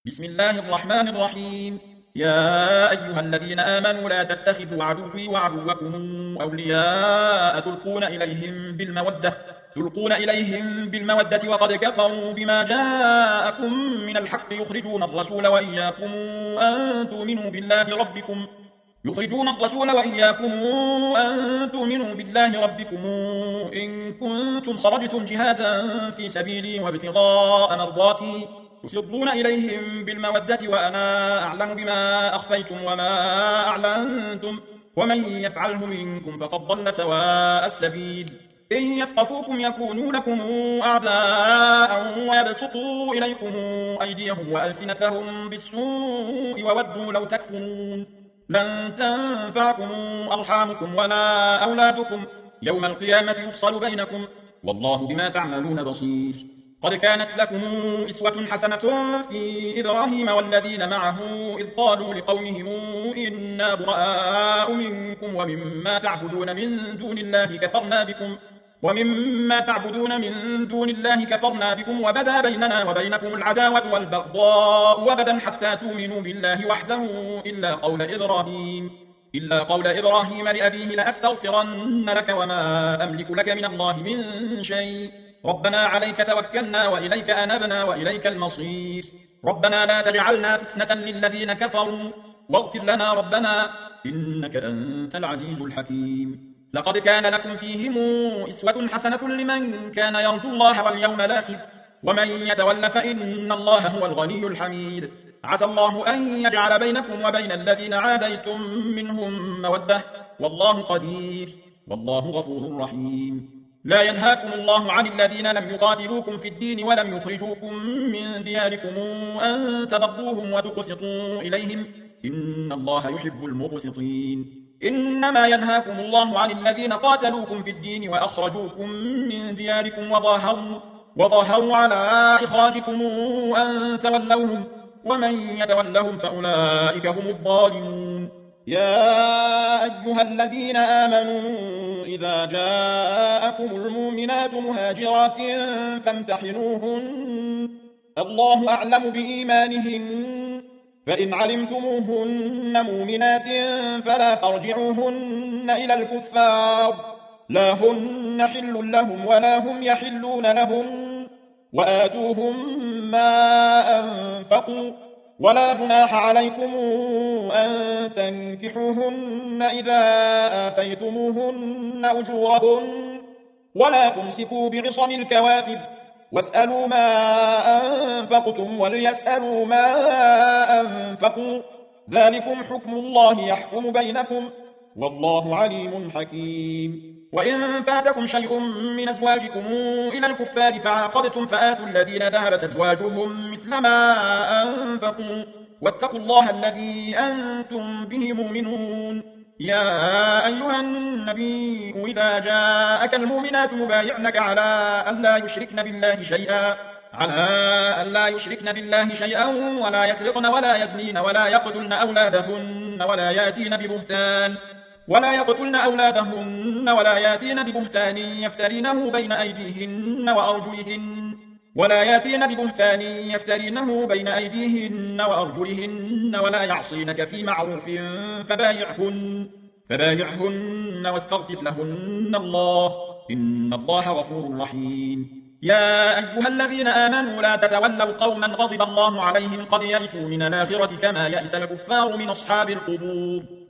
بسم الله الرحمن الرحيم. يا أيها الذين آمنوا لا تتخذوا عدوي وعدوكم أولياء تلقون إليهم بالمودة وقد كفروا بما جاءكم من الحق يخرجون الرسول وإياكم أن تؤمنوا بالله ربكم إن كنتم خرجتم جهادا في سبيلي وابتغاء مرضاتي تسرون إليهم بالمودة وأنا أعلم بما أخفيتم وما أعلنتم ومن يفعله منكم فقد ضل سواء السبيل. إن يثقفوكم يكونوا لكم أعداء ويبسطوا إليكم أيديهم وألسنتهم بالسوء وودوا لو تكفرون. لن تنفعكم أرحامكم ولا أولادكم يوم القيامة يفصل بينكم والله بما تعملون بصير. قد كانت لكم أسوة حسنة في إبراهيم والذين معه إذ قالوا لقومهم إنا براء منكم ومما تعبدون من دون الله كفرنا بكم وبدا بيننا وبينكم العداوة والبغضاء وبدا حتى تؤمنوا بالله وحده إلا قول إبراهيم لأبيه لأستغفرن لك وما أملك لك من الله من شيء ربنا عليك توكلنا وإليك أنبنا وإليك المصير. ربنا لا تجعلنا فتنة للذين كفروا واغفر لنا ربنا إنك أنت العزيز الحكيم. لقد كان لكم فيهم أسوة حسنة لمن كان يرجو الله واليوم الآخر ومن يتول فإن الله هو الغني الحميد. عسى الله أن يجعل بينكم وبين الذين عاديتم منهم مودة والله قدير والله غفور رحيم. لا ينهاكم الله عن الذين لم يقاتلوكم في الدين ولم يخرجوكم من دياركم أن تبروهم وتقسطوا إليهم إن الله يحب المقسطين. إنما ينهاكم الله عن الذين قاتلوكم في الدين وأخرجوكم من دياركم وظاهروا على إخراجكم أن تولوهم ومن يتولهم فأولئك هم الظالمون. يا أيها الذين آمنوا إذا جاءكم المؤمنات مهاجرات فامتحنوهن الله أعلم بإيمانهن فإن علمتموهن مؤمنات فلا ترجعوهن إلى الكفار لا هن حل لهم ولا هم يحلون لهم وآتوهم ما أنفقوا ولا جناح عليكم أن تنكحوهن إذا آتيتموهن أجورهن ولا تمسكوا بعصم الكوافر واسألوا ما أنفقتم وليسألوا ما أنفقوا ذلكم حكم الله يحكم بينكم والله عليم حكيم. وإن فاتكم شيء من أزواجكم إلى الكفار فعاقبتم فآتوا الذين ذهبت أزواجهم مثل ما أنفقوا واتقوا الله الذي أنتم به مؤمنون. يا أيها النبي إذا جاءك المؤمنات يبايعنك على أن لا يشركن بالله شيئا ولا يسرقن ولا يزنين ولا يقتلن أولادهن ولا ياتين ببهتان يفترينه بين أيديهن وأرجلهن ولا يعصينك في معروف فبايعهن واستغفر لهن الله إن الله غفور رحيم. يا أيها الذين آمنوا لا تتولوا قوما غضب الله عليهم قد يئسوا من الآخرة كما يئس الكفار من أصحاب القبور.